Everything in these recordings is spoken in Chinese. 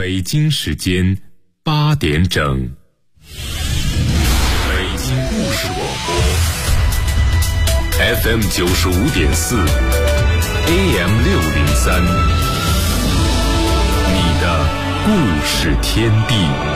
北京时间8点整，北京故事广播 FM 95.4 AM 603，你的故事天地。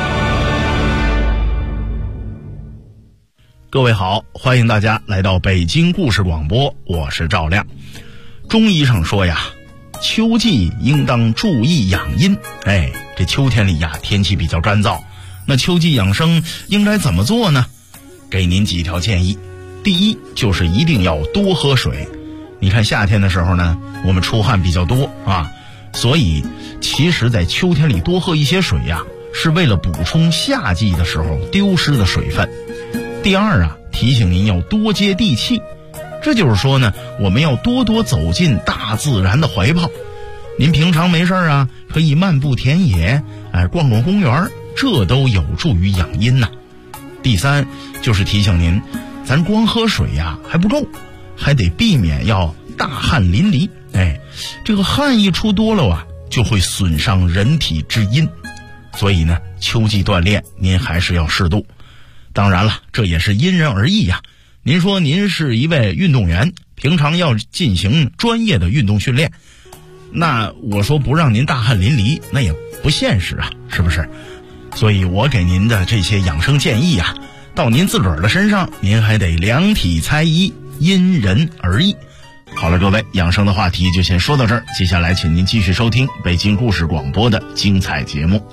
各位好，欢迎大家来到北京故事广播，我是赵亮。中医上说呀，秋季应当注意养阴。这秋天里呀，天气比较干燥，那秋季养生应该怎么做呢？给您几条建议。第一，就是一定要多喝水。你看夏天的时候呢，我们出汗比较多啊，所以其实在秋天里多喝一些水呀，是为了补充夏季的时候丢失的水分。第二啊，提醒您要多接地气。这就是说呢，我们要多多走进大自然的怀抱。您平常没事啊，可以漫步田野，逛逛公园，这都有助于养阴呐。第三，就是提醒您，咱光喝水呀还不够，还得避免要大汗淋漓。这个汗一出多了啊，就会损伤人体之阴。所以呢，秋季锻炼您还是要适度。当然了，这也是因人而异呀。您说您是一位运动员，平常要进行专业的运动训练，那我说不让您大汗淋漓，那也不现实啊，是不是？所以我给您的这些养生建议啊，到您自个儿的身上，您还得量体裁衣，因人而异。好了，各位，养生的话题就先说到这儿，接下来请您继续收听北京故事广播的精彩节目。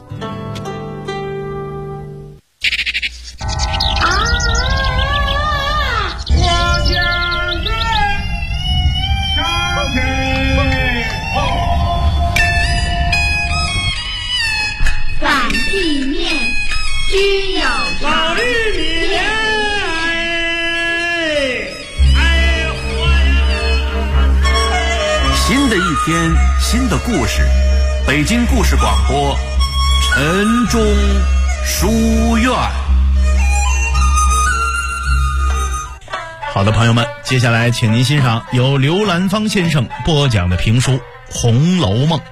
新的一天，新的故事，北京故事广播，晨钟书院。 好的，朋友们，接下来请您欣赏由刘兰芳先生播讲的评书《红楼梦》。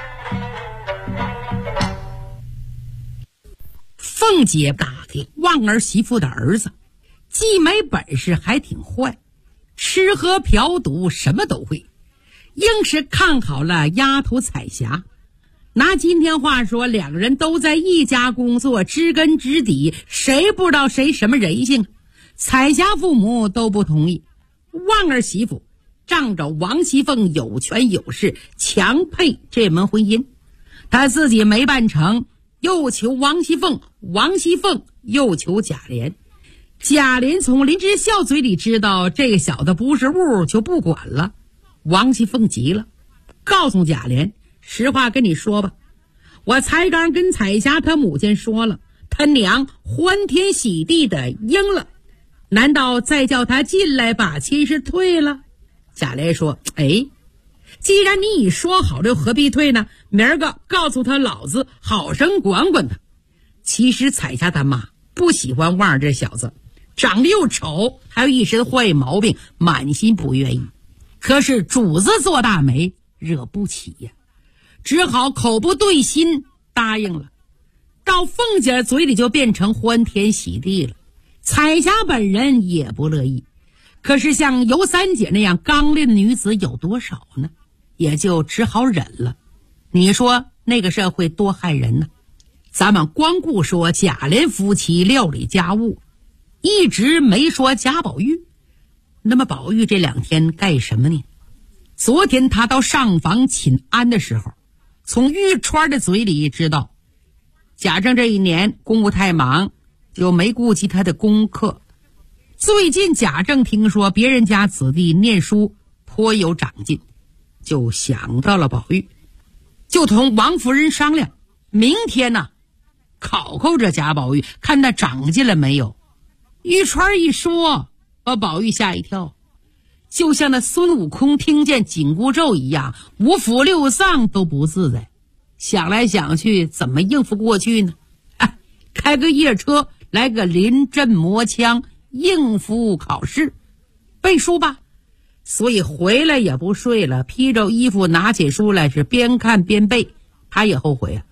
凤姐打听旺儿媳妇的儿子，既没本事还挺坏，吃喝嫖赌什么都会，硬是看好了丫头彩霞。拿今天话说，两个人都在一家工作，知根知底，谁不知道谁什么人性？彩霞父母都不同意，旺儿媳妇仗着王熙凤有权有势，强配这门婚姻，她自己没办成，又求王熙凤，王熙凤又求贾琏。贾琏从林之孝嘴里知道这个小子不是物，就不管了。王熙凤急了，告诉贾琏，实话跟你说吧，我才刚跟彩霞她母亲说了，他娘欢天喜地的应了，难道再叫他进来把亲事退了？贾琏说，既然你已说好了，又何必退呢？明儿个告诉他老子好生管管他。其实彩霞他妈不喜欢旺儿这小子，长得又丑，还有一身坏毛病，满心不愿意。可是主子做大媒，惹不起呀，只好口不对心答应了。到凤姐嘴里就变成欢天喜地了。彩霞本人也不乐意，可是像尤三姐那样刚烈的女子有多少呢？也就只好忍了。你说那个社会多害人呢？咱们光顾说贾琏夫妻料理家务，一直没说贾宝玉。那么宝玉这2天干什么呢？昨天他到上房请安的时候，从玉钏的嘴里知道贾政这一年公务太忙，就没顾及他的功课。最近贾政听说别人家子弟念书颇有长进，就想到了宝玉，就同王夫人商量，明天呢考考这贾宝玉，看他长进了没有。玉钏一说，把宝玉吓一跳，就像那孙悟空听见紧箍咒一样，五腑六脏都不自在，想来想去怎么应付过去呢？开个夜车来个临阵磨枪，应付考试背书吧。所以回来也不睡了，披着衣服拿起书来是边看边背。他也后悔啊，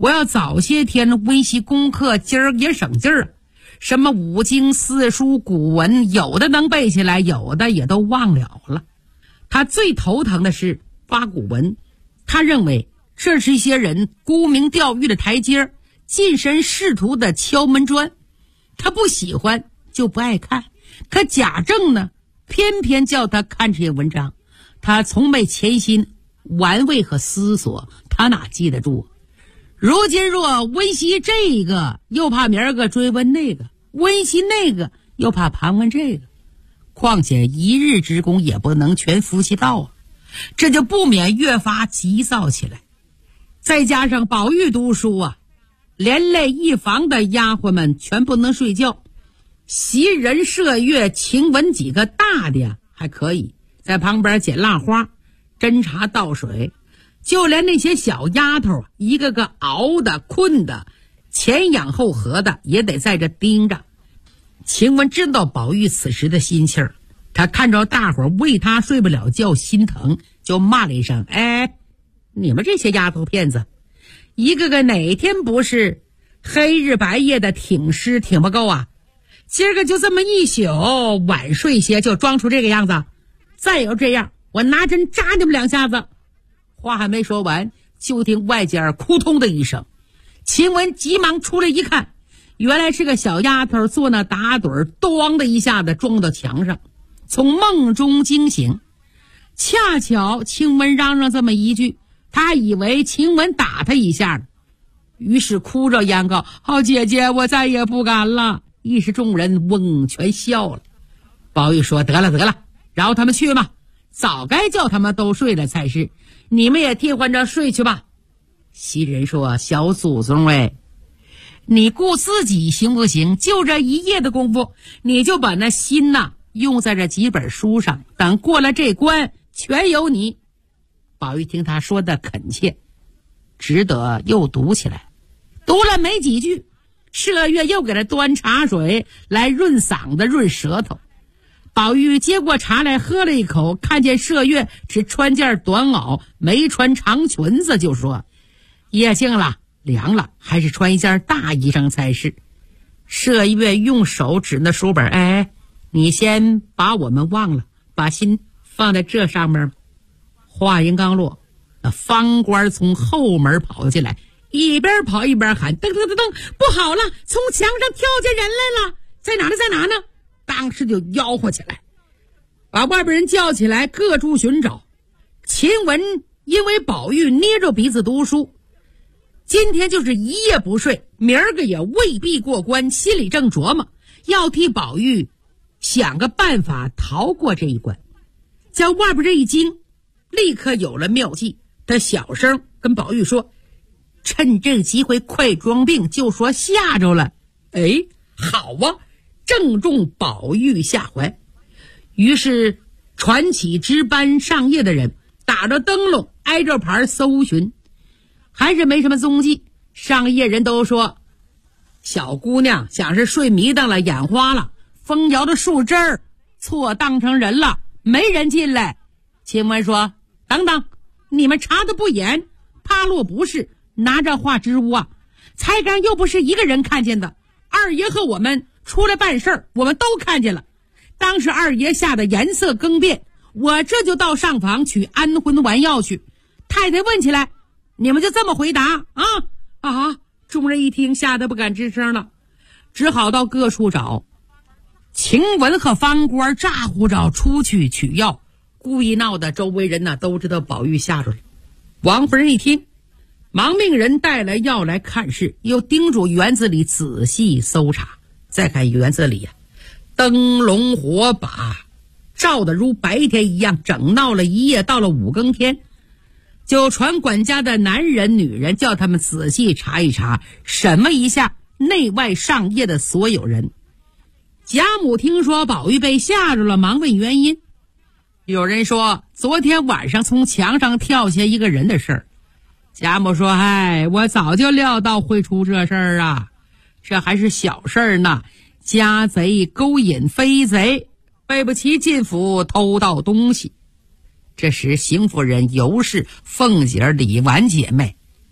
我要早些天温习功课，今儿也省劲儿。什么五经四书古文，有的能背起来，有的也都忘了了。他最头疼的是八股文，他认为这是一些人沽名钓誉的台阶，近身仕途的敲门砖。他不喜欢就不爱看，可贾政呢，偏偏叫他看这些文章，他从没潜心玩味和思索，他哪记得住？如今若温习这个，又怕明儿个追问那个，温习那个又怕盘问这个，况且一日之功也不能全伏其道啊，这就不免越发急躁起来。再加上宝玉读书啊，连累一房的丫鬟们全不能睡觉，袭人、麝月、晴雯几个大的呀还可以在旁边捡蜡花、斟茶倒水，就连那些小丫头一个个熬的困的前仰后合的也得在这盯着。晴雯知道宝玉此时的心气儿，她看着大伙儿为他睡不了觉心疼，就骂了一声：哎，你们这些丫头片子，一个个哪天不是黑日白夜的挺尸挺不够啊？今儿个就这么一宿晚睡些就装出这个样子，再有这样我拿针扎你们两下子。话还没说完，就听外间扑通的一声，晴雯急忙出来一看，原来是个小丫头坐那打盹，咣的一下子撞到墙上，从梦中惊醒。恰巧晴雯嚷嚷这么一句，她以为晴雯打她一下，于是哭着央告：好姐姐，我再也不敢了。一时众人嗡全笑了。宝玉说：得了得了，饶他们去吧，早该叫他们都睡了才是，你们也替换着睡去吧。袭人说：小祖宗哎，你顾自己行不行？就这一夜的功夫，你就把那心呐用在这几本书上，等过了这关全由你。宝玉听他说的恳切，只得又读起来，读了没几句，麝月又给他端茶水来润嗓子润舌头。宝玉接过茶来喝了一口，看见麝月只穿件短袄，没穿长裙子，就说：夜静了，凉了，还是穿一件大衣裳才是。麝月用手指那书本：哎，你先把我们忘了，把心放在这上面。话音刚落，那方官从后门跑进来，一边跑一边喊：噔噔噔噔，不好了，从墙上跳下人来了，在哪呢在哪呢？当时就吆喝起来，把外边人叫起来，各处寻找。晴雯因为宝玉捏着鼻子读书，今天就是一夜不睡，明儿个也未必过关，心里正琢磨要替宝玉想个办法逃过这一关。将外边这一惊，立刻有了妙计。他小声跟宝玉说：趁这个机会快装病，就说吓着了。哎，好啊，正中宝玉下怀。于是传起值班上夜的人，打着灯笼挨着牌搜寻，还是没什么踪迹。上夜人都说小姑娘想是睡迷瞪了，眼花了，风摇的树枝儿错当成人了，没人进来。晴雯说：等等，你们查的不严，怕落不是，拿着话支吾啊。才干又不是一个人看见的，二爷和我们出来办事儿，我们都看见了。当时二爷吓得颜色更变，我这就到上房取安魂丸药去。太太问起来，你们就这么回答啊！众人一听，吓得不敢吱声了，只好到各处找。晴雯和方官咋呼着出去取药，故意闹的周围人呢都知道宝玉吓着了。王夫人一听，忙命人带来药来看视，又叮嘱园子里仔细搜查。再看园子里呀，灯笼火把照得如白天一样，整闹了一夜，到了5更天，就传管家的男人女人，叫他们仔细查一查，审问一下内外上夜的所有人。贾母听说宝玉被吓着了，忙问原因。有人说昨天晚上从墙上跳下一个人的事儿。贾母说：哎，我早就料到会出这事儿啊，这还是小事儿呢，家贼勾引飞贼，背不齐进府偷盗东西。这时邢夫人、尤氏、凤姐、李纨姐妹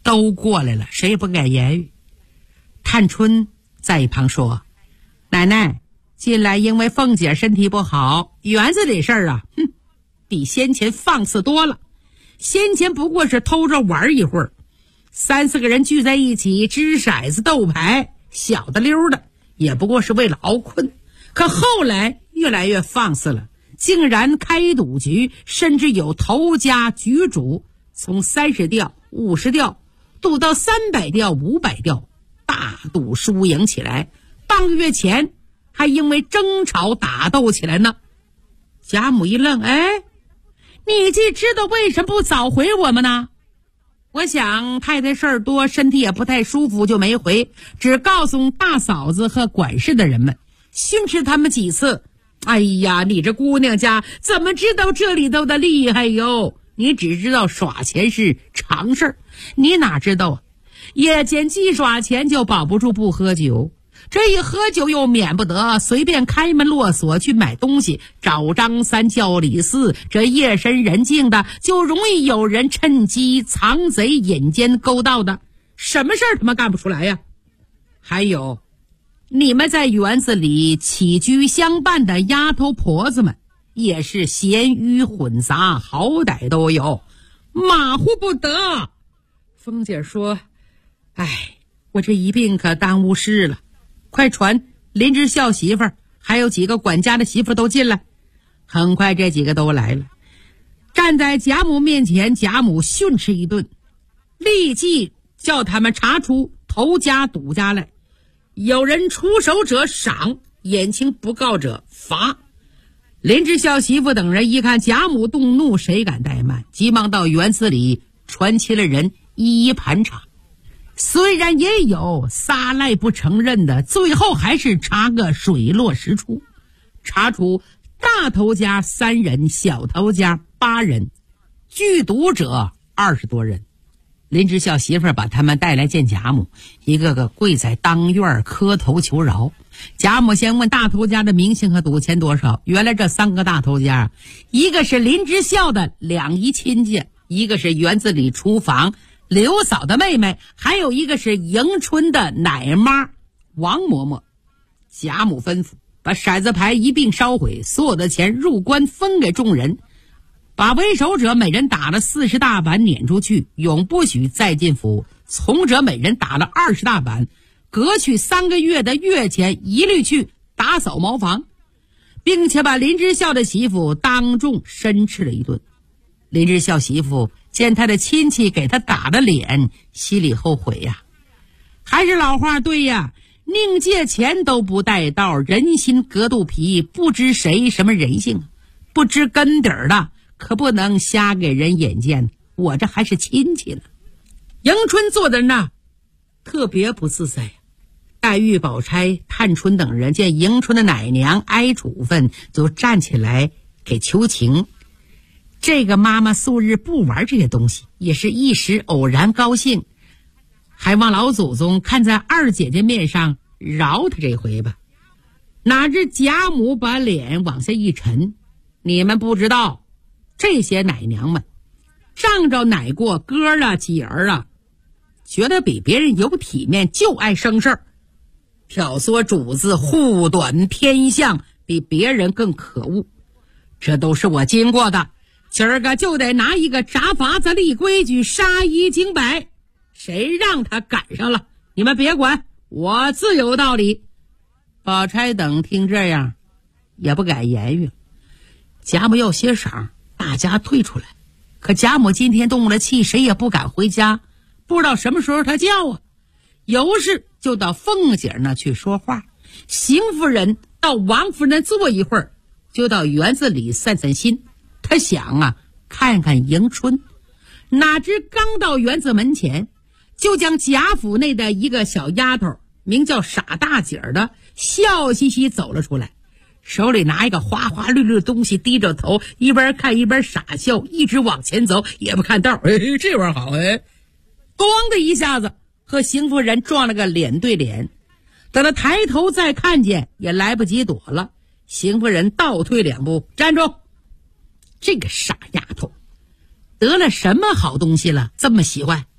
都过来了，谁也不敢言语。探春在一旁说：“奶奶，近来因为凤姐身体不好，园子里事儿啊，比先前放肆多了。先前不过是偷着玩一会儿，3、4个人聚在一起掷骰子斗牌，小的溜的，也不过是为了熬困。可后来越来越放肆了，竟然开赌局，甚至有头家局主从30吊、50吊赌到300吊、500吊，大赌输赢起来。半个月前还因为争吵打斗起来呢。”贾母一愣：“哎，你既知道，为什么不早回我们呢？”我想太太事儿多，身体也不太舒服，就没回，只告诉大嫂子和管事的人们，训斥他们几次。哎呀，你这姑娘家怎么知道这里头的厉害哟？你只知道耍钱是常事儿，你哪知道啊？夜间既耍钱就保不住不喝酒，这一喝酒又免不得随便开门落锁去买东西，找张三叫李四，这夜深人静的，就容易有人趁机藏贼引奸勾盗的，什么事儿他们干不出来呀？还有你们在园子里起居相伴的丫头婆子们，也是咸鱼混杂，好歹都有，马虎不得。凤姐说：“哎，我这一病可耽误事了，快传林之孝媳妇儿还有几个管家的媳妇都进来。”很快这几个都来了，站在贾母面前，贾母训斥一顿，立即叫他们查出头家赌家来，有人出手者赏，眼睛不告者罚。林之孝媳妇等人一看贾母动怒，谁敢怠慢，急忙到园子里传齐了人，一一盘查。虽然也有撒赖不承认的，最后还是查个水落石出，查出大头家3人，小头家8人，聚赌者20多人。林之孝媳妇把他们带来见贾母，一个个跪在当院磕头求饶。贾母先问大头家的名姓和赌钱多少。原来这3个大头家，一个是林之孝的2姨亲家，一个是园子里厨房刘嫂的妹妹，还有一个是迎春的奶妈王嬷嬷。贾母吩咐把骰子牌一并烧毁，所有的钱入关分给众人，把为首者每人打了40大板撵出去，永不许再进府。从者每人打了20大板，革去3个月的月钱，一律去打扫茅房，并且把林之孝的媳妇当众申斥了一顿。林之孝媳妇见他的亲戚给他打了脸，心里后悔呀。还是老话对呀，宁借钱都不带道，人心隔肚皮，不知谁什么人性，不知根底儿的可不能瞎给人眼见，我这还是亲戚呢。迎春坐在那特别不自在。黛玉、宝钗、探春等人见迎春的奶娘挨处分，就站起来给求情。这个妈妈素日不玩这些东西，也是一时偶然高兴，还望老祖宗看在二姐姐面上饶她这回吧。哪知贾母把脸往下一沉，你们不知道，这些奶娘们仗着奶过哥啊姐儿啊，觉得比别人有体面，就爱生事儿，挑唆主子，护短偏向，比别人更可恶。这都是我经过的，今儿个就得拿一个铡法子立规矩，杀一儆百，谁让他赶上了，你们别管，我自有道理。宝钗等听这样也不敢言语。贾母要歇晌，大家退出来。可贾母今天动了气，谁也不敢回家，不知道什么时候他叫啊。尤氏就到凤姐那去说话，邢夫人到王夫人坐一会儿，就到园子里散散心。他想啊，看看迎春。哪知刚到园子门前，就将贾府内的一个小丫头，名叫傻大姐儿的，笑嘻嘻走了出来，手里拿一个花花绿绿的东西，低着头，一边看一边傻笑，一直往前走，也不看道。这玩意儿好咣的一下子和邢夫人撞了个脸对脸。等他抬头再看见，也来不及躲了。邢夫人倒退2步，站住！这个傻丫头得了什么好东西了，这么喜欢？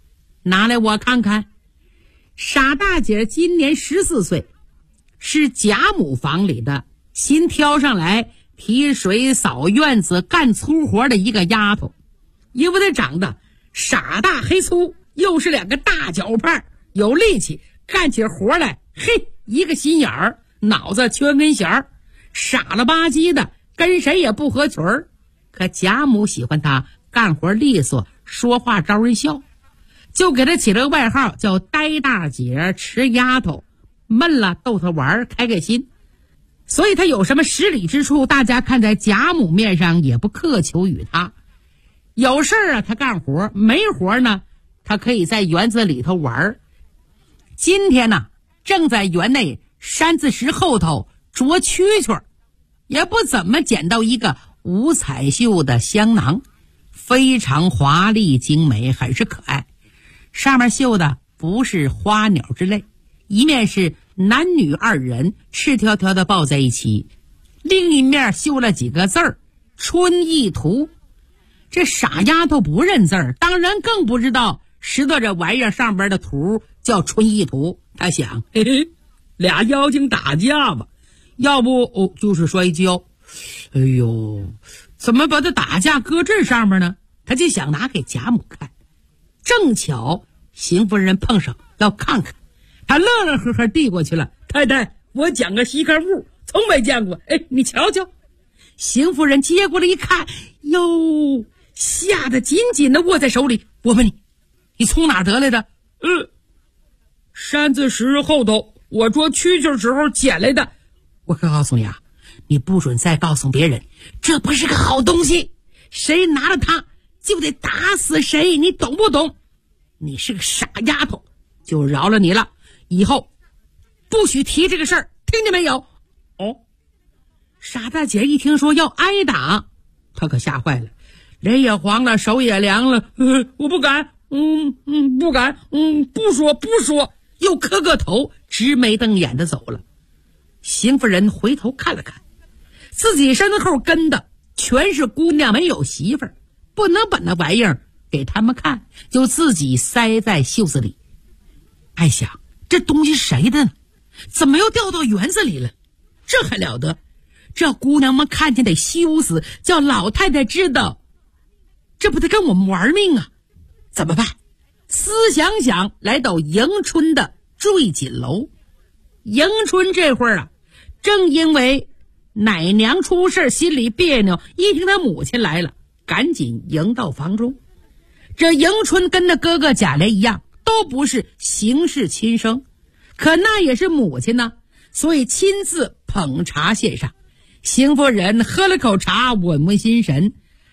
拿来我看看。傻大姐今年14岁，是贾母房里的新挑上来提水扫院子干粗活的一个丫头。因为她长得傻大黑粗，又是2个大脚派，有力气，干起活来嘿一个心眼儿，脑子缺根弦儿，傻了吧唧的，跟谁也不合群儿。可贾母喜欢她干活利索，说话招人笑，就给她起了个外号叫呆大姐、迟丫头，闷了逗她玩，开开心。所以她有什么失礼之处，大家看在贾母面上也不苛求于她。有事啊她干活，没活呢她可以在园子里头玩。今天呢正在园内山子石后头啄蛐蛐，也不怎么捡到一个五彩绣的香囊，非常华丽精美，很是可爱。上面绣的不是花鸟之类，一面是男女2人赤条条的抱在一起，另一面绣了几个字儿，春意图。这傻丫头不认字儿，当然更不知道石头这玩意儿上边的图叫春意图。她想，嘿嘿，俩妖精打架吧，要不就是摔跤。哎呦，怎么把这打架搁这上面呢？她就想拿给贾母看。正巧邢夫人碰上要看看，她乐乐呵呵递过去了。太太，我讲个稀罕物，从没见过，哎，你瞧瞧。邢夫人接过来一看，哟，吓得紧紧的握在手里。我问你从哪儿得来的？山子石后头我捉蛐蛐时候捡来的。我可告诉你啊，你不准再告诉别人，这不是个好东西，谁拿了它就得打死谁，你懂不懂？你是个傻丫头，就饶了你了，以后不许提这个事儿，听见没有？傻大姐一听说要挨打，她可吓坏了，脸也黄了，手也凉了。我不敢，不敢，不说，又磕个头，直眉瞪眼的走了。邢夫人回头看了看，自己身后跟的全是姑娘，没有媳妇儿，不能把那玩意儿给他们看，就自己塞在袖子里。爱想这东西谁的呢？怎么又掉到园子里了？这还了得！这姑娘们看见得羞死，叫老太太知道，这不得跟我们玩命啊？怎么办？思想想来到迎春的坠锦楼。迎春这会儿啊，正因为奶娘出事心里别扭，一听她母亲来了，赶紧迎到房中。这迎春跟那哥哥贾琏一样，都不是邢氏亲生，可那也是母亲呢，所以亲自捧茶献上。邢夫人喝了口茶，稳稳心神。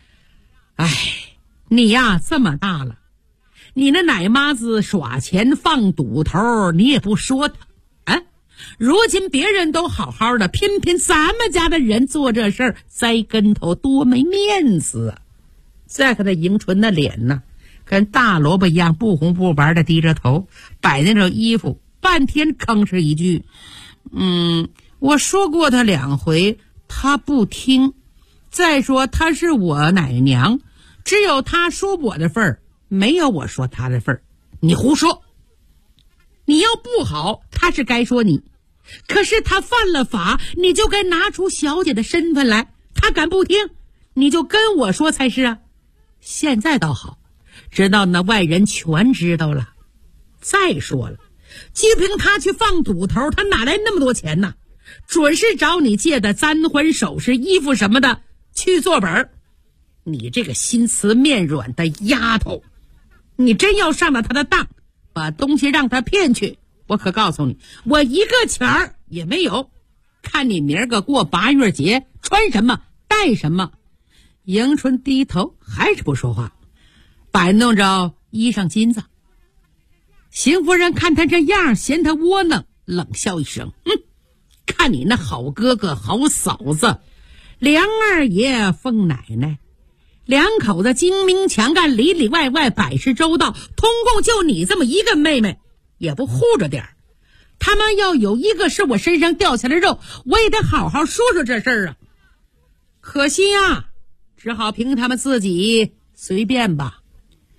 你呀这么大了，你那奶妈子耍钱放赌头，你也不说他啊？如今别人都好好的，偏偏咱们家的人做这事儿栽跟头，多没面子啊！再看那迎春那脸呢，跟大萝卜一样不红不白的低着头，摆那种衣服，半天吭哧一句，我说过他2回，他不听。再说他是我奶娘，只有他说我的份儿，没有我说他的份儿。你胡说！你要不好，他是该说你，可是他犯了法，你就该拿出小姐的身份来。他敢不听，你就跟我说才是啊。现在倒好，知道那外人全知道了。再说了，就凭他去放赌头，他哪来那么多钱呢？准是找你借的簪婚首饰衣服什么的去做本。你这个心慈面软的丫头，你真要上了他的当，把东西让他骗去，我可告诉你，我一个钱儿也没有。看你明儿个过8月节穿什么带什么。迎春低头还是不说话，摆弄着衣裳金子。邢夫人看他这样，嫌他窝囊，冷笑一声，看你那好哥哥好嫂子梁二爷凤奶奶，两口子精明强干，里里外外百事周到，通共就你这么一个妹妹，也不护着点儿。他们要有一个是我身上掉下来肉，我也得好好说说这事儿啊。可惜啊，只好凭他们自己随便吧。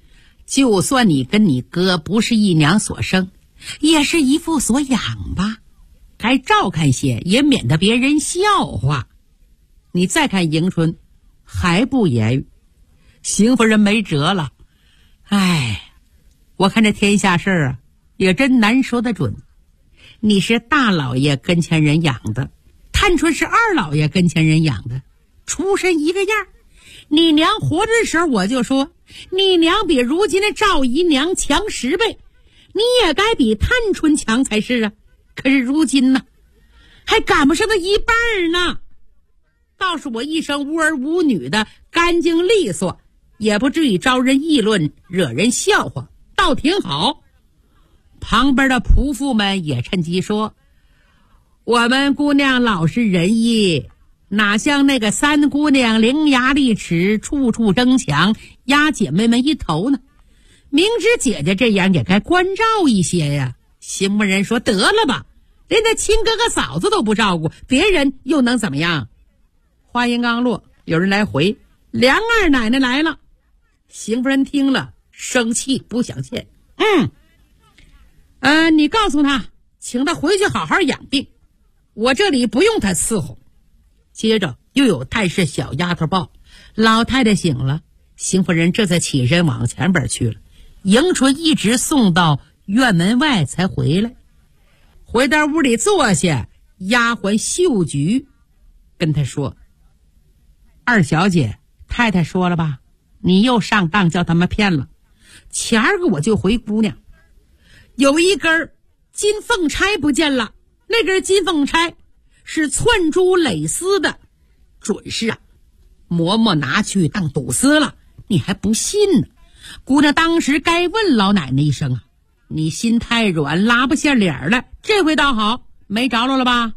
就算你跟你哥不是一娘所生，也是一父所养吧，该照看些，也免得别人笑话。你再看迎春，还不言语。邢夫人没辙了，我看这天下事儿啊，也真难说得准。你是大老爷跟前人养的，探春是二老爷跟前人养的，出身一个样。你娘活着的时候我就说，你娘比如今的赵姨娘强10倍，你也该比探春强才是啊。可是如今呢，还赶不上那一半呢。倒是我一生无儿无女的干净利索，也不至于招人议论，惹人笑话，倒挺好。旁边的仆妇们也趁机说，我们姑娘老实仁义，哪像那个三姑娘伶牙俐齿，处处争强，压姐妹们一头呢。明知姐姐这样，也该关照一些呀。邢夫人说，得了吧，连那亲哥哥嫂子都不照顾，别人又能怎么样？话音刚落，有人来回，梁二奶奶来了。邢夫人听了，生气不想见。你告诉他，请他回去好好养病，我这里不用他伺候。接着又有探视小丫头报，老太太醒了。邢夫人这才起身往前边去了。迎春一直送到院门外才回来，回到屋里坐下，丫鬟秀菊跟他说，二小姐，太太说了吧，你又上当叫他们骗了。前儿个我就回姑娘，有一根金凤钗不见了，那根金凤钗是窜珠蕾丝的，准是啊，嬷嬷拿去当赌丝了，你还不信呢？姑娘当时该问老奶奶一声啊，你心太软，拉不下脸来。这回倒好，没着落了吧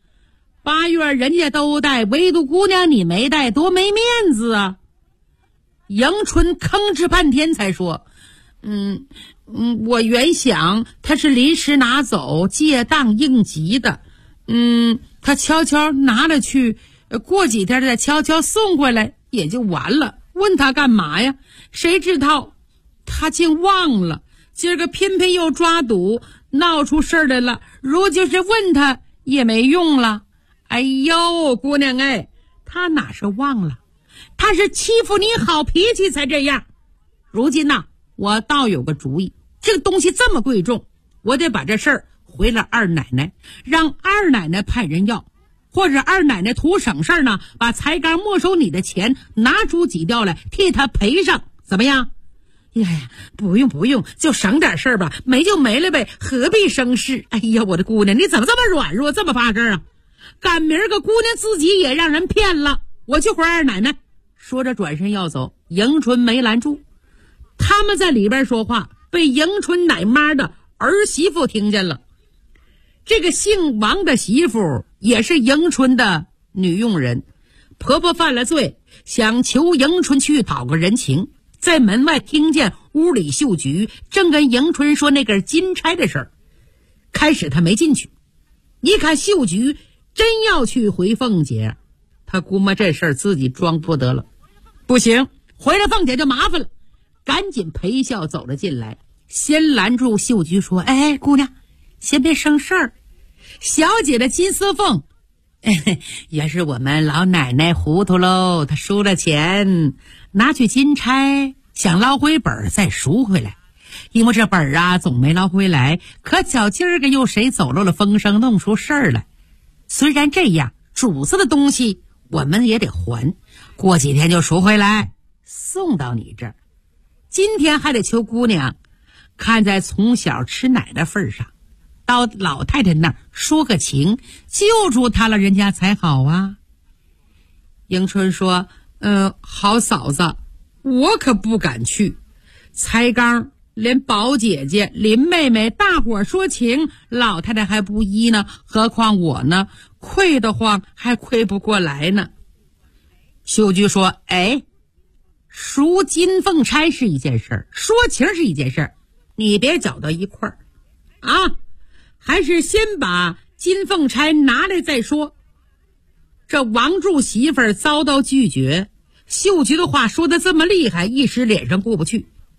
？8月人家都带，唯独姑娘你没带，多没面子啊！迎春吭哧半天才说，我原想他是临时拿走，借当应急的，他悄悄拿了去，过几天再悄悄送回来也就完了。问他干嘛呀？谁知道他竟忘了，今儿个偏偏又抓赌，闹出事儿来了。如就是问他也没用了。哎呦，姑娘他哪是忘了，他是欺负你好脾气才这样。如今呢，我倒有个主意，这个东西这么贵重，我得把这事儿回了二奶奶，让二奶奶派人要，或者二奶奶图省事儿呢，把才刚没收你的钱拿出几吊来替他赔上，怎么样？不用，就省点事儿吧，没就没了呗，何必生事？哎呀，我的姑娘，你怎么这么软弱，这么怕事儿啊？赶明儿个姑娘自己也让人骗了，我去回二奶奶。说着转身要走，迎春没拦住。他们在里边说话，被迎春奶妈的儿媳妇听见了。这个姓王的媳妇也是迎春的女佣人，婆婆犯了罪，想求迎春去讨个人情，在门外听见屋里秀菊正跟迎春说那根金钗的事儿。开始她没进去，一看秀菊真要去回凤姐，她估摸这事儿自己装不得了，不行，回了凤姐就麻烦了，赶紧陪笑走了进来，先拦住秀菊说，姑娘先别生事儿，小姐的金丝凤也是我们老奶奶糊涂喽，她输了钱，拿去金钗，想捞回本再赎回来，因为这本啊总没捞回来，可巧今儿个又谁走漏了风声，弄出事儿来。虽然这样，主子的东西我们也得还，过几天就赎回来，送到你这儿。今天还得求姑娘看在从小吃奶的份上，到老太太那儿说个情，救助她了人家才好啊。迎春说，好嫂子，我可不敢去，才刚连宝姐姐林妹妹大伙说情，老太太还不依呢，何况我呢，愧得慌还愧不过来呢。秀菊说，赎金凤钗是一件事儿，说情是一件事儿，你别搅到一块儿啊，还是先把金凤钗拿来再说。这王柱媳妇儿遭到拒绝，秀菊的话说得这么厉害，一时脸上过不去。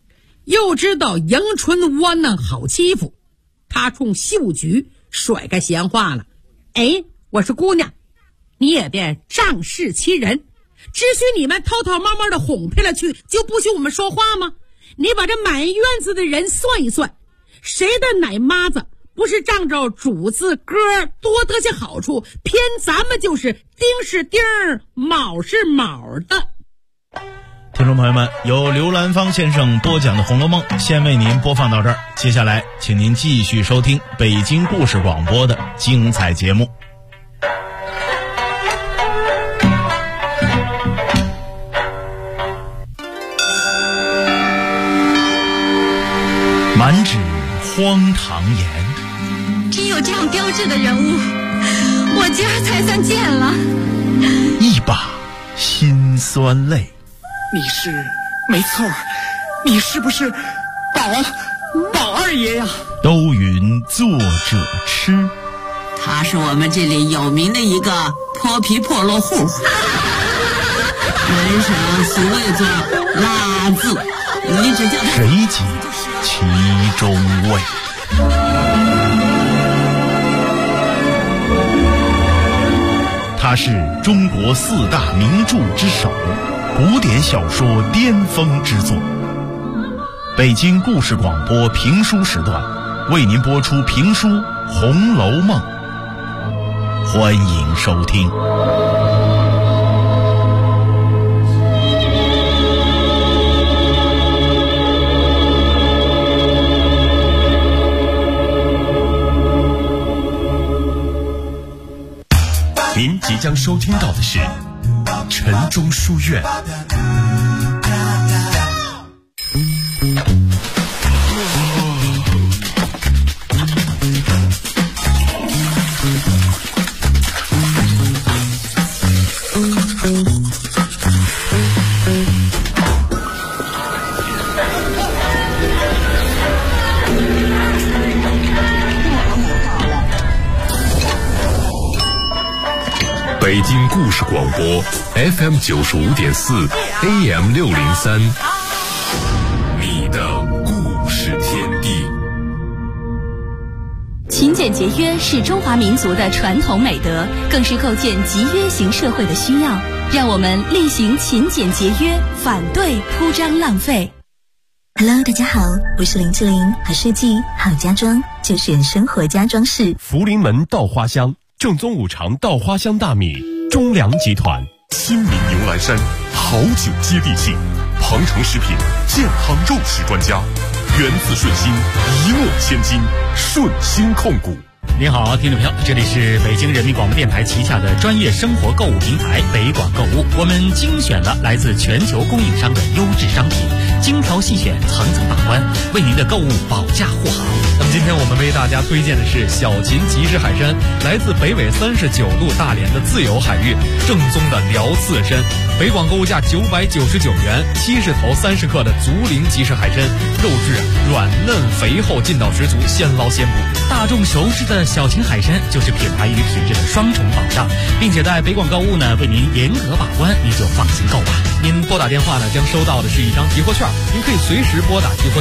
又知道迎春窝囊好欺负，他冲秀菊甩开闲话了。哎，我是姑娘，你也别仗势欺人，只许你们偷偷摸摸的哄骗了去，就不许我们说话吗？你把这满院子的人算一算，谁的奶妈子不是仗着主子哥多得些好处，偏咱们就是丁是丁卯是卯的。 听众朋友们，由刘兰芳先生播讲的《红楼梦》先为您播放到这儿，接下来请您继续收听北京故事广播的精彩节目。满纸荒唐言， 真有这样标致的人物，我今儿才算见了。 一把辛酸泪。 你是没错，你是不是宝二爷呀？ 都云作者痴， 他是我们这里有名的一个泼皮破落户，人生所谓作拉字，你只叫他谁解其中味？他是中国4大名著之首，古典小说巅峰之作。北京故事广播评书时段为您播出评书《红楼梦》，欢迎收听。 您即将收听到的是晨钟书院。北京故事广播 FM 95.4 AM 603，你的故事天地。 勤俭节约是中华民族的传统美德，更是构建集约型社会的需要。让我们力行勤俭节约，反对铺张浪费。 Hello， 大家好，我是林志玲，好设计好家装就选生活家装饰。 福临门稻花香，正宗5常稻花香大米，中粮集团。新民牛栏山，好酒接地气。鹏程食品，健康肉食专家。源自顺心，一诺千金，顺心控股。 您好，听众朋友，这里是北京人民广播电台旗下的专业生活购物平台北广购物，我们精选了来自全球供应商的优质商品，精挑细选，层层把关，为您的购物保驾护航。 那么今天我们为大家推荐的是小秦集市海参，来自北纬39度大连的自由海域，正宗的辽刺参，北广购物价999元，70头30克的竹林集市海参，肉质软嫩肥厚，劲道十足，现捞现捕。 大众熟知的小秦海参就是品牌与品质的双重保障，并且在北广购物呢为您严格把关，您就放心购吧。 您拨打电话呢将收到的是一张提货券，您可以随时拨打提货